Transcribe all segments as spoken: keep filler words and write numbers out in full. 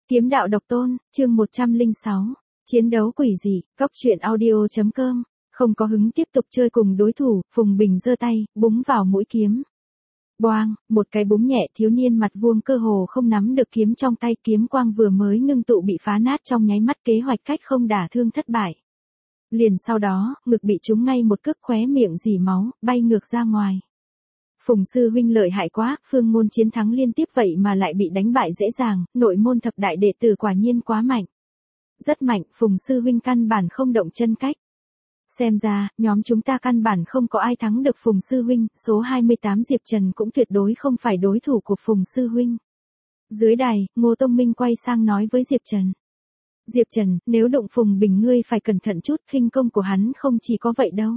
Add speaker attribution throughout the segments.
Speaker 1: Kiếm đạo độc tôn, chương một trăm lẻ sáu. Chiến đấu quỷ dị, cốc truyện audio.com. Không có hứng tiếp tục chơi cùng đối thủ, Phùng Bình giơ tay, búng vào mũi kiếm. Boang, một cái búng nhẹ, thiếu niên mặt vuông cơ hồ không nắm được kiếm trong tay, kiếm quang vừa mới ngưng tụ bị phá nát trong nháy mắt, kế hoạch cách không đả thương thất bại. Liền sau đó, ngực bị trúng ngay một cước, khóe miệng rỉ máu, bay ngược ra ngoài. Phùng sư huynh lợi hại quá, phương môn chiến thắng liên tiếp vậy mà lại bị đánh bại dễ dàng, nội môn thập đại đệ tử quả nhiên quá mạnh. Rất mạnh, Phùng sư huynh căn bản không động chân cách. Xem ra, nhóm chúng ta căn bản không có ai thắng được Phùng sư huynh, số hai mươi tám Diệp Trần cũng tuyệt đối không phải đối thủ của Phùng sư huynh. Dưới đài, Ngô Tông Minh quay sang nói với Diệp Trần. Diệp Trần, nếu đụng Phùng Bình ngươi phải cẩn thận chút, khinh công của hắn không chỉ có vậy đâu.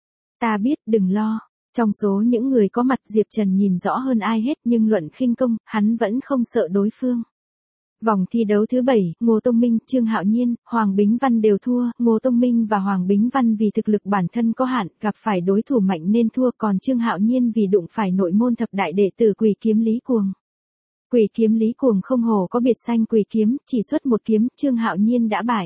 Speaker 1: Ta biết, đừng lo. Trong số những người có mặt, Diệp Trần nhìn rõ hơn ai hết, nhưng luận khinh công, hắn vẫn không sợ đối phương. Vòng thi đấu thứ bảy, Ngô Tông Minh, Trương Hạo Nhiên, Hoàng Bính Văn đều thua, Ngô Tông Minh và Hoàng Bính Văn vì thực lực bản thân có hạn, gặp phải đối thủ mạnh nên thua, còn Trương Hạo Nhiên vì đụng phải nội môn thập đại đệ tử Quỷ Kiếm Lý Cuồng. Quỷ Kiếm Lý Cuồng không hổ có biệt danh Quỷ Kiếm, chỉ xuất một kiếm, Trương Hạo Nhiên đã bại.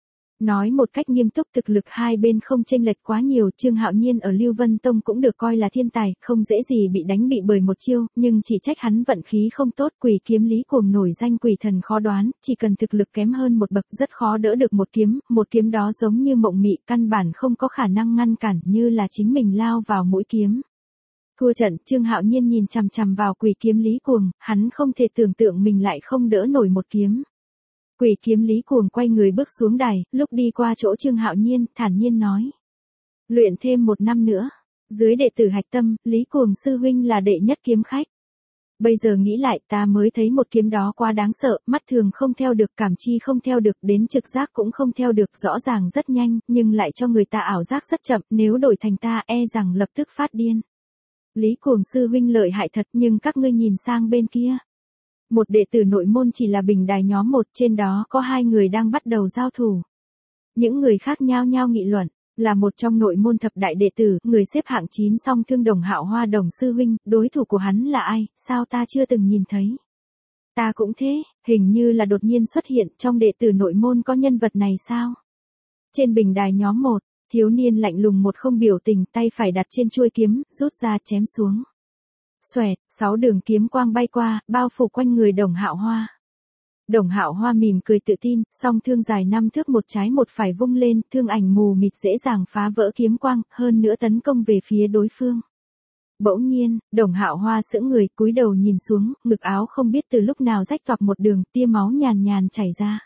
Speaker 1: Nói một cách nghiêm túc, thực lực hai bên không chênh lệch quá nhiều, Trương Hạo Nhiên ở Lưu Vân Tông cũng được coi là thiên tài, không dễ gì bị đánh bị bởi một chiêu, nhưng chỉ trách hắn vận khí không tốt. Quỷ Kiếm Lý Cuồng nổi danh quỷ thần khó đoán, chỉ cần thực lực kém hơn một bậc rất khó đỡ được một kiếm, một kiếm đó giống như mộng mị, căn bản không có khả năng ngăn cản, như là chính mình lao vào mũi kiếm. Thua trận, Trương Hạo Nhiên nhìn chằm chằm vào Quỷ Kiếm Lý Cuồng, hắn không thể tưởng tượng mình lại không đỡ nổi một kiếm. Quỷ Kiếm Lý Cuồng quay người bước xuống đài, lúc đi qua chỗ Trương Hạo Nhiên, thản nhiên nói. Luyện thêm một năm nữa. Dưới đệ tử hạch tâm, Lý Cuồng sư huynh là đệ nhất kiếm khách. Bây giờ nghĩ lại, ta mới thấy một kiếm đó quá đáng sợ, mắt thường không theo được, cảm chi không theo được, đến trực giác cũng không theo được, rõ ràng rất nhanh, nhưng lại cho người ta ảo giác rất chậm, nếu đổi thành ta e rằng lập tức phát điên. Lý Cuồng sư huynh lợi hại thật, nhưng các ngươi nhìn sang bên kia. Một đệ tử nội môn chỉ là bình đài nhóm một, trên đó có hai người đang bắt đầu giao thủ. Những người khác nhao nhao nghị luận, là một trong nội môn thập đại đệ tử, người xếp hạng chín song thương Đồng Hạo Hoa Đồng sư huynh, đối thủ của hắn là ai, sao ta chưa từng nhìn thấy. Ta cũng thế, hình như là đột nhiên xuất hiện, trong đệ tử nội môn có nhân vật này sao? Trên bình đài nhóm một, thiếu niên lạnh lùng một không biểu tình, tay phải đặt trên chuôi kiếm, rút ra chém xuống. Xoẹt, sáu đường kiếm quang bay qua, bao phủ quanh người Đồng Hạo Hoa. Đồng Hạo Hoa mỉm cười tự tin, song thương dài năm thước một trái một phải vung lên, thương ảnh mù mịt dễ dàng phá vỡ kiếm quang, hơn nữa tấn công về phía đối phương. Bỗng nhiên, Đồng Hạo Hoa sững người, cúi đầu nhìn xuống, ngực áo không biết từ lúc nào rách toạc một đường, tia máu nhàn nhàn chảy ra.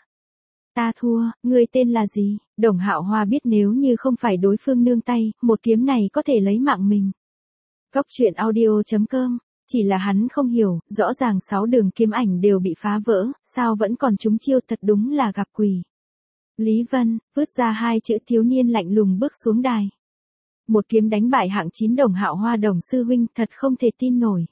Speaker 1: Ta thua, ngươi tên là gì? Đồng Hạo Hoa biết nếu như không phải đối phương nương tay, một kiếm này có thể lấy mạng mình. Cốc truyện audio.com, chỉ là hắn không hiểu, rõ ràng sáu đường kiếm ảnh đều bị phá vỡ, sao vẫn còn trúng chiêu, thật đúng là gặp quỷ. Lý Vân, vứt ra hai chữ, thiếu niên lạnh lùng bước xuống đài. Một kiếm đánh bại hạng chín Đồng Hạo Hoa Đồng sư huynh, thật không thể tin nổi.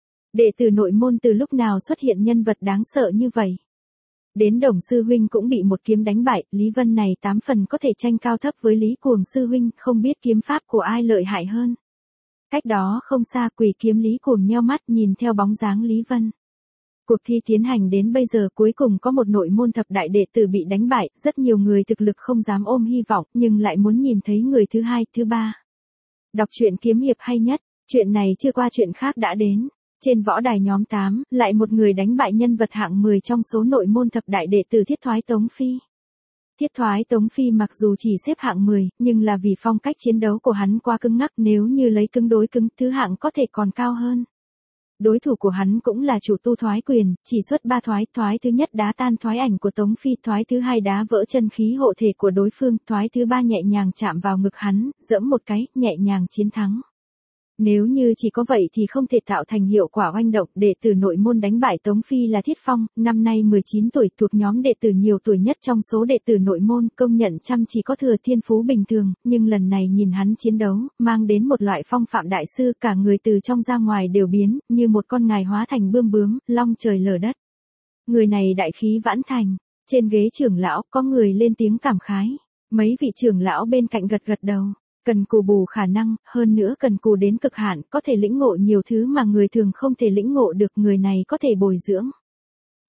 Speaker 1: Đệ tử nội môn từ lúc nào xuất hiện nhân vật đáng sợ như vậy. Đến Đồng sư huynh cũng bị một kiếm đánh bại, Lý Vân này tám phần có thể tranh cao thấp với Lý Cuồng sư huynh, không biết kiếm pháp của ai lợi hại hơn. Cách đó không xa, Quỷ Kiếm Lý Cuồng nheo mắt nhìn theo bóng dáng Lý Vân. Cuộc thi tiến hành đến bây giờ cuối cùng có một nội môn thập đại đệ tử bị đánh bại, rất nhiều người thực lực không dám ôm hy vọng, nhưng lại muốn nhìn thấy người thứ hai, thứ ba. Đọc truyện kiếm hiệp hay nhất, chuyện này chưa qua chuyện khác đã đến. Trên võ đài nhóm tám, lại một người đánh bại nhân vật hạng mười trong số nội môn thập đại đệ tử Thiết Thoái Tống Phi. Thiết Thoái Tống Phi mặc dù chỉ xếp hạng mười, nhưng là vì phong cách chiến đấu của hắn quá cứng ngắc, nếu như lấy cứng đối cứng, thứ hạng có thể còn cao hơn. Đối thủ của hắn cũng là chủ tu thoái quyền, chỉ xuất ba thoái, thoái thứ nhất đá tan thoái ảnh của Tống Phi, thoái thứ hai đá vỡ chân khí hộ thể của đối phương, thoái thứ ba nhẹ nhàng chạm vào ngực hắn, giẫm một cái, nhẹ nhàng chiến thắng. Nếu như chỉ có vậy thì không thể tạo thành hiệu quả oanh động, đệ tử nội môn đánh bại Tống Phi là Thiết Phong, năm nay mười chín tuổi, thuộc nhóm đệ tử nhiều tuổi nhất trong số đệ tử nội môn, công nhận chăm chỉ có thừa thiên phú bình thường, nhưng lần này nhìn hắn chiến đấu, mang đến một loại phong phạm đại sư, cả người từ trong ra ngoài đều biến, như một con ngài hóa thành bươm bướm, long trời lở đất. Người này đại khí vãn thành, trên ghế trưởng lão, có người lên tiếng cảm khái, mấy vị trưởng lão bên cạnh gật gật đầu. Cần cù bù khả năng, hơn nữa cần cù đến cực hạn, có thể lĩnh ngộ nhiều thứ mà người thường không thể lĩnh ngộ được, người này có thể bồi dưỡng.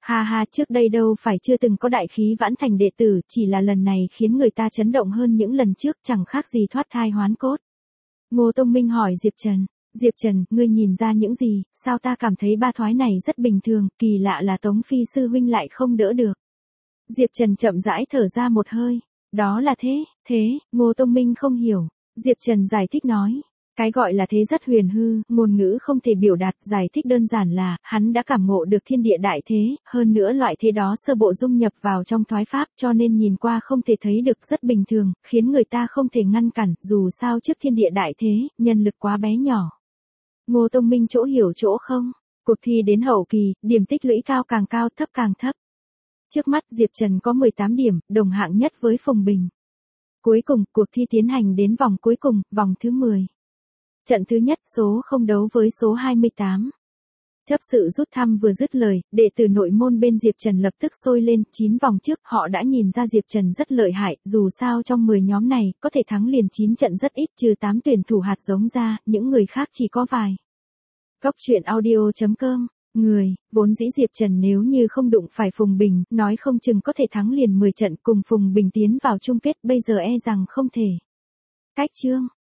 Speaker 1: Ha ha, trước đây đâu phải chưa từng có đại khí vãn thành đệ tử, chỉ là lần này khiến người ta chấn động hơn những lần trước, chẳng khác gì thoát thai hoán cốt. Ngô Tông Minh hỏi Diệp Trần, Diệp Trần, ngươi nhìn ra những gì, sao ta cảm thấy ba thoái này rất bình thường, kỳ lạ là Tống Phi sư huynh lại không đỡ được. Diệp Trần chậm rãi thở ra một hơi, đó là thế, thế, Ngô Tông Minh không hiểu. Diệp Trần giải thích nói, cái gọi là thế rất huyền hư, ngôn ngữ không thể biểu đạt, giải thích đơn giản là, hắn đã cảm ngộ được thiên địa đại thế, hơn nữa loại thế đó sơ bộ dung nhập vào trong thoái pháp cho nên nhìn qua không thể thấy được, rất bình thường, khiến người ta không thể ngăn cản, dù sao trước thiên địa đại thế, nhân lực quá bé nhỏ. Ngô Tông Minh chỗ hiểu chỗ không, cuộc thi đến hậu kỳ, điểm tích lũy cao càng cao, thấp càng thấp. Trước mắt Diệp Trần có mười tám điểm, đồng hạng nhất với Phùng Bình. Cuối cùng, cuộc thi tiến hành đến vòng cuối cùng, vòng thứ mười. Trận thứ nhất, số không đấu với số hai mươi tám. Chấp sự rút thăm vừa dứt lời, đệ tử nội môn bên Diệp Trần lập tức sôi lên, chín vòng trước họ đã nhìn ra Diệp Trần rất lợi hại, dù sao trong mười nhóm này, có thể thắng liền chín trận rất ít, trừ tám tuyển thủ hạt giống ra, những người khác chỉ có vài. Góc truyện audio chấm com, người, vốn dĩ Diệp Trần nếu như không đụng phải Phùng Bình, nói không chừng có thể thắng liền mười trận cùng Phùng Bình tiến vào chung kết, bây giờ e rằng không thể. Cách chương